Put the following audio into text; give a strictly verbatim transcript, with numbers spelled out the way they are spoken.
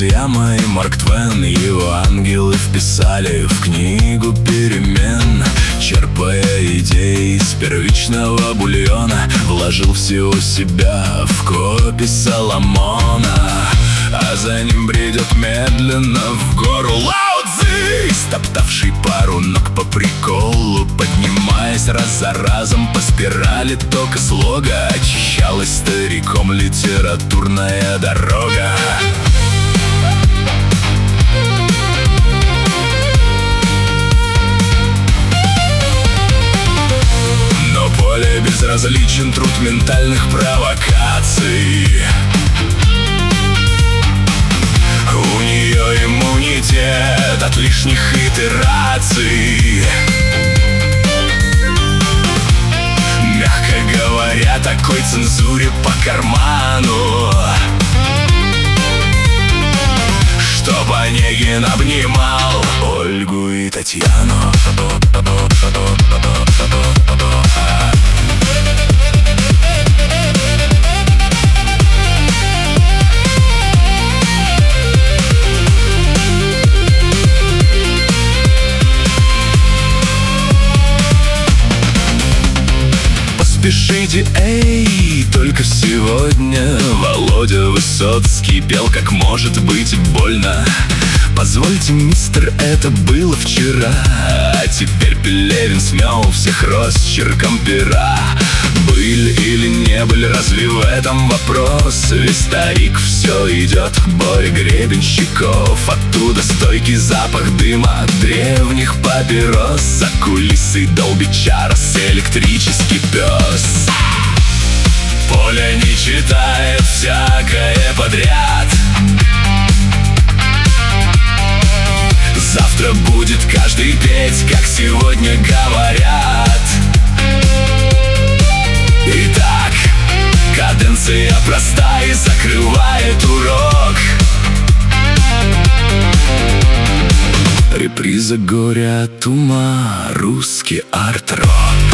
друзья мои, Марк Твен, его ангелы вписали в книгу перемен. Черпая идеи из первичного бульона, вложил всего себя в копи Соломона. А за ним бредет медленно в гору Лао Цзи, стоптавший пару ног по приколу, поднимаясь раз за разом по спирали тока слога. Очищалась стариком литературная дорога. Но более безразличен труд ментальных провокаций. У нее иммунитет от лишних итераций. Мягко говоря, такой цензуре по карману, чтоб Онегин обнимал Ольгу и Татьяну. Пишите, эй, только сегодня Володя Высоцкий пел, как может быть больно. Позвольте, мистер, это было вчера, а теперь Пелевин смел всех росчерком пера. Быль или не быль, разве в этом вопрос? Ведь старик все идет к Боре Гребенщиков. Оттуда стойкий запах дыма от древних папирос. За кулисой долбит Чарльз, электрический пес. Поля не читает всякое подряд. Завтра будет каждый петь, как сегодня говорят. Итак, каденция проста и закрывает урок. Реприза горя от ума, русский арт-рок.